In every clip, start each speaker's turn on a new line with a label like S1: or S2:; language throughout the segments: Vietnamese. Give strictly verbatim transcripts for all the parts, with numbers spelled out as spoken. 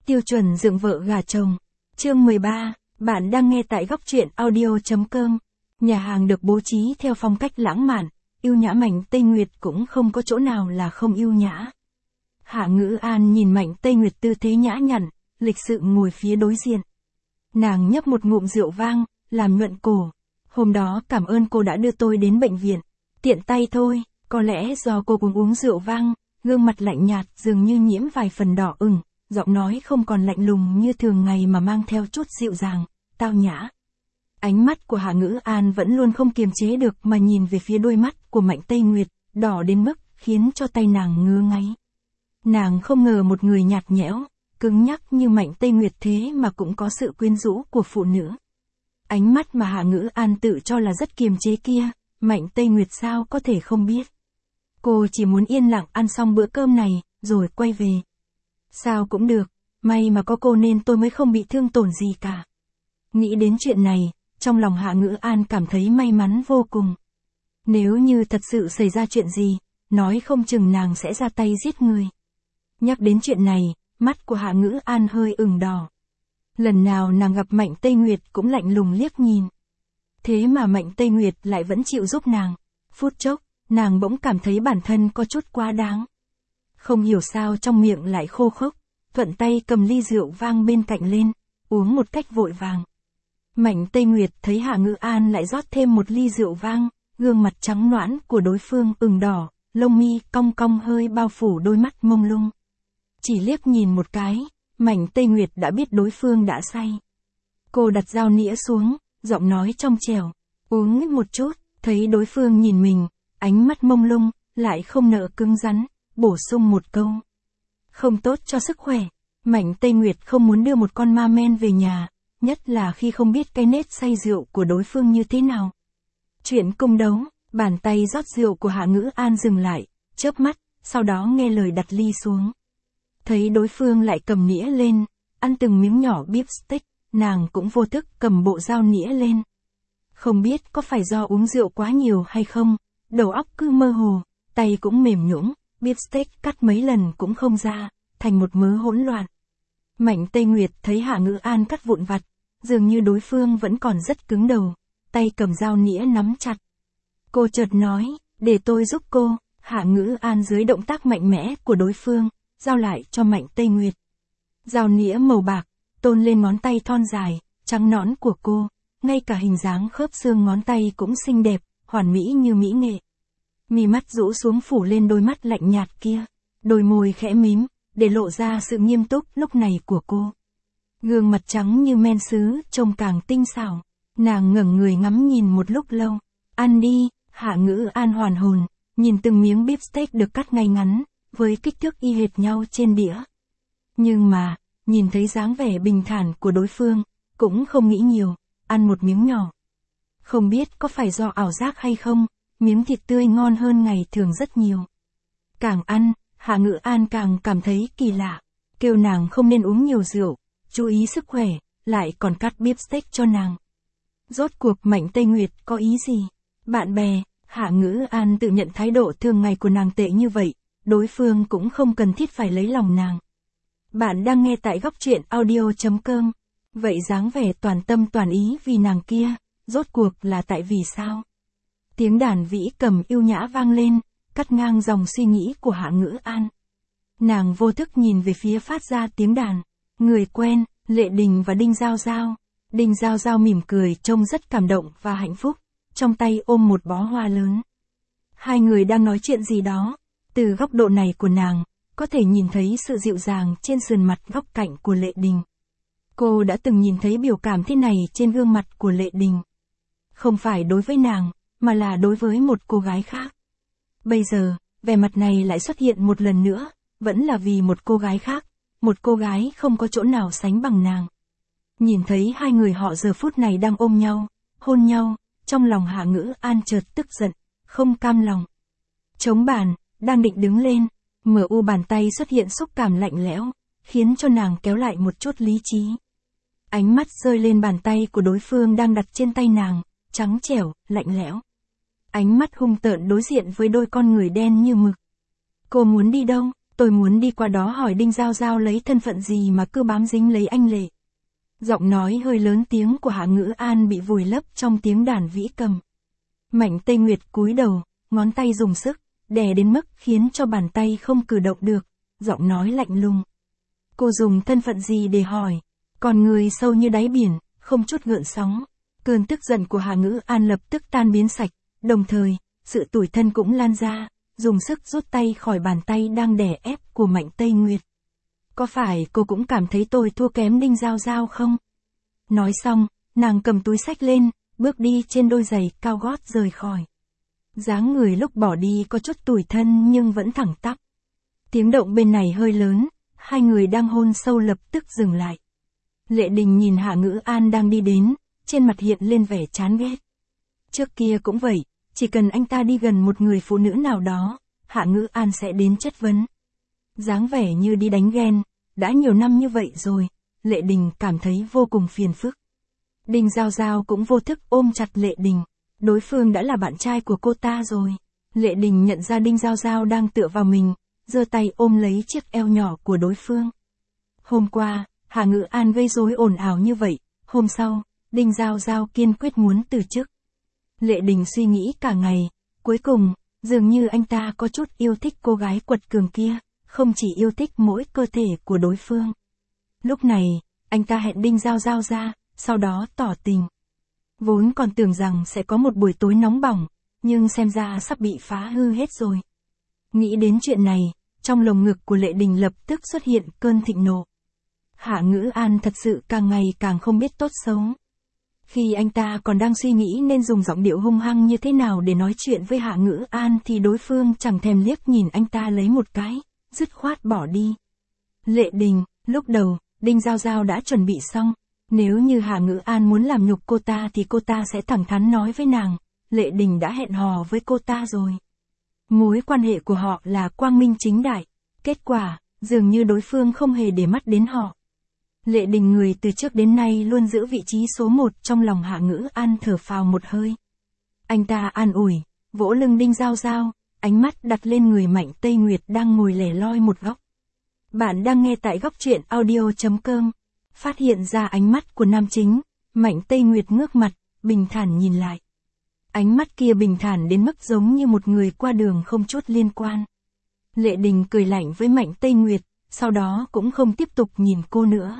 S1: Tiêu chuẩn dựng vợ gả chồng. Chương mười ba, bạn đang nghe tại góc truyện audio.com. Nhà hàng được bố trí theo phong cách lãng mạn, yêu nhã. Mạnh Tây Nguyệt cũng không có chỗ nào là không yêu nhã. Hạ Ngữ An nhìn Mạnh Tây Nguyệt tư thế nhã nhặn, lịch sự ngồi phía đối diện. Nàng nhấp một ngụm rượu vang, làm nhuận cổ. Hôm đó cảm ơn cô đã đưa tôi đến bệnh viện. Tiện tay thôi, có lẽ do cô cùng uống rượu vang, gương mặt lạnh nhạt dường như nhiễm vài phần đỏ ửng, giọng nói không còn lạnh lùng như thường ngày mà mang theo chút dịu dàng, tao nhã. Ánh mắt của Hạ Ngữ An vẫn luôn không kiềm chế được mà nhìn về phía đôi mắt của Mạnh Tây Nguyệt, đỏ đến mức khiến cho tay nàng ngứa ngáy. Nàng không ngờ một người nhạt nhẽo, cứng nhắc như Mạnh Tây Nguyệt thế mà cũng có sự quyến rũ của phụ nữ. Ánh mắt mà Hạ Ngữ An tự cho là rất kiềm chế kia, Mạnh Tây Nguyệt sao có thể không biết. Cô chỉ muốn yên lặng ăn xong bữa cơm này, rồi quay về. Sao cũng được, may mà có cô nên tôi mới không bị thương tổn gì cả. Nghĩ đến chuyện này, trong lòng Hạ Ngữ An cảm thấy may mắn vô cùng. Nếu như thật sự xảy ra chuyện gì, nói không chừng nàng sẽ ra tay giết người. Nhắc đến chuyện này, mắt của Hạ Ngữ An hơi ửng đỏ. Lần nào nàng gặp Mạnh Tây Nguyệt cũng lạnh lùng liếc nhìn. Thế mà Mạnh Tây Nguyệt lại vẫn chịu giúp nàng. Phút chốc, nàng bỗng cảm thấy bản thân có chút quá đáng. Không hiểu sao trong miệng lại khô khốc, thuận tay cầm ly rượu vang bên cạnh lên, uống một cách vội vàng. Mạnh Tây Nguyệt thấy Hạ Ngữ An lại rót thêm một ly rượu vang, gương mặt trắng nõn của đối phương ửng đỏ, lông mi cong cong hơi bao phủ đôi mắt mông lung. Chỉ liếc nhìn một cái, Mạnh Tây Nguyệt đã biết đối phương đã say. Cô đặt dao nĩa xuống, giọng nói trong trẻo, uống một chút, thấy đối phương nhìn mình, ánh mắt mông lung, lại không nỡ cứng rắn, bổ sung một câu. Không tốt cho sức khỏe. Mạnh Tây Nguyệt không muốn đưa một con ma men về nhà, nhất là khi không biết cái nết say rượu của đối phương như thế nào. Chuyện cung đấu, bàn tay rót rượu của Hạ Ngữ An dừng lại, chớp mắt, sau đó nghe lời đặt ly xuống. Thấy đối phương lại cầm nĩa lên, ăn từng miếng nhỏ beef steak, nàng cũng vô thức cầm bộ dao nĩa lên. Không biết có phải do uống rượu quá nhiều hay không, đầu óc cứ mơ hồ, tay cũng mềm nhũn, beef steak cắt mấy lần cũng không ra, thành một mớ hỗn loạn. Mạnh Tây Nguyệt thấy Hạ Ngữ An cắt vụn vặt, dường như đối phương vẫn còn rất cứng đầu, tay cầm dao nĩa nắm chặt. Cô chợt nói, để tôi giúp cô. Hạ Ngữ An dưới động tác mạnh mẽ của đối phương, giao lại cho Mạnh Tây Nguyệt. Dao nĩa màu bạc, tôn lên ngón tay thon dài, trắng nõn của cô, ngay cả hình dáng khớp xương ngón tay cũng xinh đẹp, hoàn mỹ như mỹ nghệ. Mi mắt rũ xuống phủ lên đôi mắt lạnh nhạt kia, đôi môi khẽ mím, để lộ ra sự nghiêm túc lúc này của cô. Gương mặt trắng như men sứ, trông càng tinh xảo. Nàng ngẩng người ngắm nhìn một lúc lâu. Ăn đi. Hạ Ngữ An hoàn hồn, nhìn từng miếng beef steak được cắt ngay ngắn, với kích thước y hệt nhau trên đĩa. Nhưng mà, nhìn thấy dáng vẻ bình thản của đối phương, cũng không nghĩ nhiều, ăn một miếng nhỏ. Không biết có phải do ảo giác hay không, miếng thịt tươi ngon hơn ngày thường rất nhiều. Càng ăn, Hạ Ngữ An càng cảm thấy kỳ lạ, kêu nàng không nên uống nhiều rượu, chú ý sức khỏe, lại còn cắt beef steak cho nàng. Rốt cuộc Mạnh Tây Nguyệt có ý gì? Bạn bè, Hạ Ngữ An tự nhận thái độ thường ngày của nàng tệ như vậy, đối phương cũng không cần thiết phải lấy lòng nàng. Bạn đang nghe tại góc truyện audio.com. Vậy dáng vẻ toàn tâm toàn ý vì nàng kia, rốt cuộc là tại vì sao? Tiếng đàn vĩ cầm yêu nhã vang lên, cắt ngang dòng suy nghĩ của Hạ Ngữ An. Nàng vô thức nhìn về phía phát ra tiếng đàn. Người quen, Lệ Đình và Đinh Giao Giao. Đinh Giao Giao mỉm cười trông rất cảm động và hạnh phúc, trong tay ôm một bó hoa lớn. Hai người đang nói chuyện gì đó. Từ góc độ này của nàng, có thể nhìn thấy sự dịu dàng trên sườn mặt góc cạnh của Lệ Đình. Cô đã từng nhìn thấy biểu cảm thế này trên gương mặt của Lệ Đình. Không phải đối với nàng, mà là đối với một cô gái khác. Bây giờ, vẻ mặt này lại xuất hiện một lần nữa, vẫn là vì một cô gái khác, một cô gái không có chỗ nào sánh bằng nàng. Nhìn thấy hai người họ giờ phút này đang ôm nhau, hôn nhau, trong lòng Hạ Ngữ An chợt tức giận, không cam lòng. Chống bàn, đang định đứng lên, mờ u bàn tay xuất hiện xúc cảm lạnh lẽo, khiến cho nàng kéo lại một chút lý trí. Ánh mắt rơi lên bàn tay của đối phương đang đặt trên tay nàng, trắng trẻo, lạnh lẽo. Ánh mắt hung tợn đối diện với đôi con người đen như mực. Cô muốn đi đâu? tôi muốn đi qua đó hỏi Đinh Giao Giao lấy thân phận gì mà cứ bám dính lấy anh Lệ. Giọng nói hơi lớn tiếng của Hạ Ngữ An bị vùi lấp trong tiếng đàn vĩ cầm. Mạnh Tây Nguyệt cúi đầu, ngón tay dùng sức, đè đến mức khiến cho bàn tay không cử động được, giọng nói lạnh lùng. Cô dùng thân phận gì để hỏi? Còn người sâu như đáy biển, không chút gợn sóng. Cơn tức giận của Hạ Ngữ An lập tức tan biến sạch, đồng thời, sự tủi thân cũng lan ra, dùng sức rút tay khỏi bàn tay đang đè ép của Mạnh Tây Nguyệt. Có phải cô cũng cảm thấy tôi thua kém Đinh Giao Giao không? Nói xong, nàng cầm túi xách lên, bước đi trên đôi giày cao gót rời khỏi. Dáng người lúc bỏ đi có chút tủi thân nhưng vẫn thẳng tắp. Tiếng động bên này hơi lớn, hai người đang hôn sâu lập tức dừng lại. Lệ Đình nhìn Hạ Ngữ An đang đi đến, trên mặt hiện lên vẻ chán ghét. Trước kia cũng vậy, chỉ cần anh ta đi gần một người phụ nữ nào đó, Hạ Ngữ An sẽ đến chất vấn. Dáng vẻ như đi đánh ghen, đã nhiều năm như vậy rồi, Lệ Đình cảm thấy vô cùng phiền phức. Đinh Giao Giao cũng vô thức ôm chặt Lệ Đình, đối phương đã là bạn trai của cô ta rồi. Lệ Đình nhận ra Đinh Giao Giao đang tựa vào mình, giơ tay ôm lấy chiếc eo nhỏ của đối phương. Hôm qua, Hạ Ngữ An gây rối ồn ào như vậy, hôm sau, Đinh Giao Giao kiên quyết muốn từ chức. Lệ Đình suy nghĩ cả ngày, cuối cùng, dường như anh ta có chút yêu thích cô gái quật cường kia, không chỉ yêu thích mỗi cơ thể của đối phương. Lúc này, anh ta hẹn Đinh Giao Giao ra, sau đó tỏ tình. Vốn còn tưởng rằng sẽ có một buổi tối nóng bỏng, nhưng xem ra sắp bị phá hư hết rồi. Nghĩ đến chuyện này, trong lồng ngực của Lệ Đình lập tức xuất hiện cơn thịnh nộ. Hạ Ngữ An thật sự càng ngày càng không biết tốt xấu. Khi anh ta còn đang suy nghĩ nên dùng giọng điệu hung hăng như thế nào để nói chuyện với Hạ Ngữ An thì đối phương chẳng thèm liếc nhìn anh ta lấy một cái, dứt khoát bỏ đi. Lệ Đình, lúc đầu, Đinh Giao Giao đã chuẩn bị xong, nếu như Hạ Ngữ An muốn làm nhục cô ta thì cô ta sẽ thẳng thắn nói với nàng, Lệ Đình đã hẹn hò với cô ta rồi. Mối quan hệ của họ là quang minh chính đại, kết quả, dường như đối phương không hề để mắt đến họ. Lệ Đình người từ trước đến nay luôn giữ vị trí số một trong lòng Hạ Ngữ An thở phào một hơi. Anh ta an ủi, vỗ lưng Đinh Giao Giao, ánh mắt đặt lên người Mạnh Tây Nguyệt đang ngồi lẻ loi một góc. Bạn đang nghe tại góc truyện audio chấm com. Phát hiện ra ánh mắt của nam chính, Mạnh Tây Nguyệt ngước mặt, bình thản nhìn lại. Ánh mắt kia bình thản đến mức giống như một người qua đường không chút liên quan. Lệ Đình cười lạnh với Mạnh Tây Nguyệt, sau đó cũng không tiếp tục nhìn cô nữa.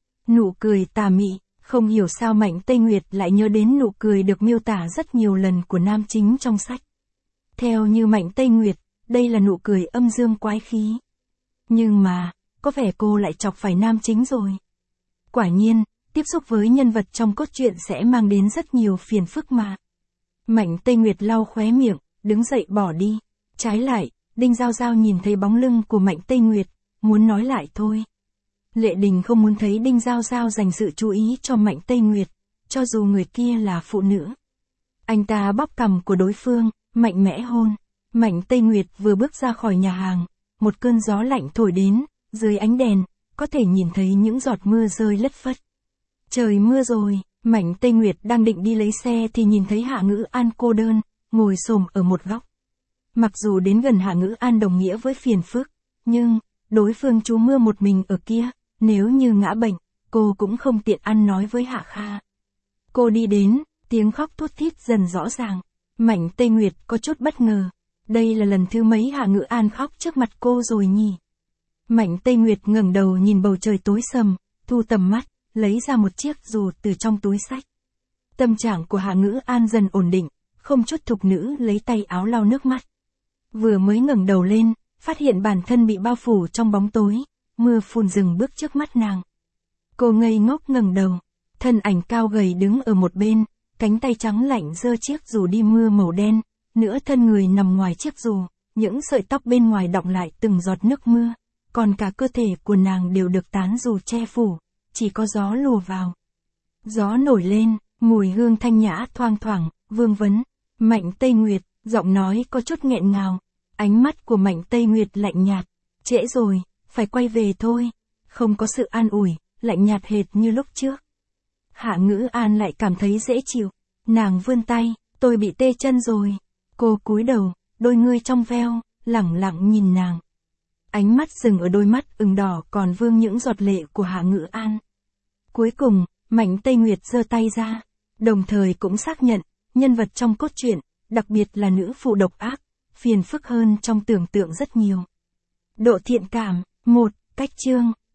S1: Nụ cười tà mị, không hiểu sao Mạnh Tây Nguyệt lại nhớ đến nụ cười được miêu tả rất nhiều lần của nam chính trong sách. Theo như Mạnh Tây Nguyệt, đây là nụ cười âm dương quái khí. Nhưng mà, có vẻ cô lại chọc phải nam chính rồi. Quả nhiên, tiếp xúc với nhân vật trong cốt truyện sẽ mang đến rất nhiều phiền phức mà. Mạnh Tây Nguyệt lau khóe miệng, đứng dậy bỏ đi. Trái lại, Đinh Giao Giao nhìn thấy bóng lưng của Mạnh Tây Nguyệt, muốn nói lại thôi. Lệ Đình không muốn thấy Đinh Giao Giao dành sự chú ý cho Mạnh Tây Nguyệt, cho dù người kia là phụ nữ. Anh ta bóp cằm của đối phương, mạnh mẽ hôn. Mạnh Tây Nguyệt vừa bước ra khỏi nhà hàng, một cơn gió lạnh thổi đến, dưới ánh đèn, có thể nhìn thấy những giọt mưa rơi lất phất. Trời mưa rồi, Mạnh Tây Nguyệt đang định đi lấy xe thì nhìn thấy Hạ Ngữ An cô đơn, ngồi xổm ở một góc. Mặc dù đến gần Hạ Ngữ An đồng nghĩa với phiền phức, nhưng, đối phương trú mưa một mình ở kia, nếu như ngã bệnh, cô cũng không tiện ăn nói với Hạ Kha. Cô đi đến, tiếng khóc thút thít dần rõ ràng. Mạnh Tây Nguyệt có chút bất ngờ. Đây là lần thứ mấy Hạ Ngữ An khóc trước mặt cô rồi nhỉ? Mạnh Tây Nguyệt ngẩng đầu nhìn bầu trời tối sầm, thu tầm mắt, lấy ra một chiếc dù từ trong túi xách. Tâm trạng của Hạ Ngữ An dần ổn định, không chút thục nữ lấy tay áo lau nước mắt. Vừa mới ngẩng đầu lên, phát hiện bản thân bị bao phủ trong bóng tối, mưa phùn dừng bước trước mắt nàng. Cô ngây ngốc ngẩng đầu, thân ảnh cao gầy đứng ở một bên, cánh tay trắng lạnh giơ chiếc dù đi mưa màu đen, nửa thân người nằm ngoài chiếc dù, những sợi tóc bên ngoài đọng lại từng giọt nước mưa, còn cả cơ thể của nàng đều được tán dù che phủ, chỉ có gió lùa vào. Gió nổi lên, mùi hương thanh nhã thoang thoảng, vương vấn. Mạnh Tây Nguyệt, giọng nói có chút nghẹn ngào. Ánh mắt của Mạnh Tây Nguyệt lạnh nhạt. Trễ rồi, phải quay về thôi. Không có sự an ủi, lạnh nhạt hệt như lúc trước. Hạ Ngữ An lại cảm thấy dễ chịu. Nàng vươn tay, tôi bị tê chân rồi. Cô cúi đầu, đôi ngươi trong veo, lẳng lặng nhìn nàng. Ánh mắt dừng ở đôi mắt ửng đỏ còn vương những giọt lệ của Hạ Ngữ An. Cuối cùng, Mạnh Tây Nguyệt giơ tay ra, đồng thời cũng xác nhận, nhân vật trong cốt truyện, đặc biệt là nữ phụ độc ác, phiền phức hơn trong tưởng tượng rất nhiều. Độ thiện cảm, một, cách chương.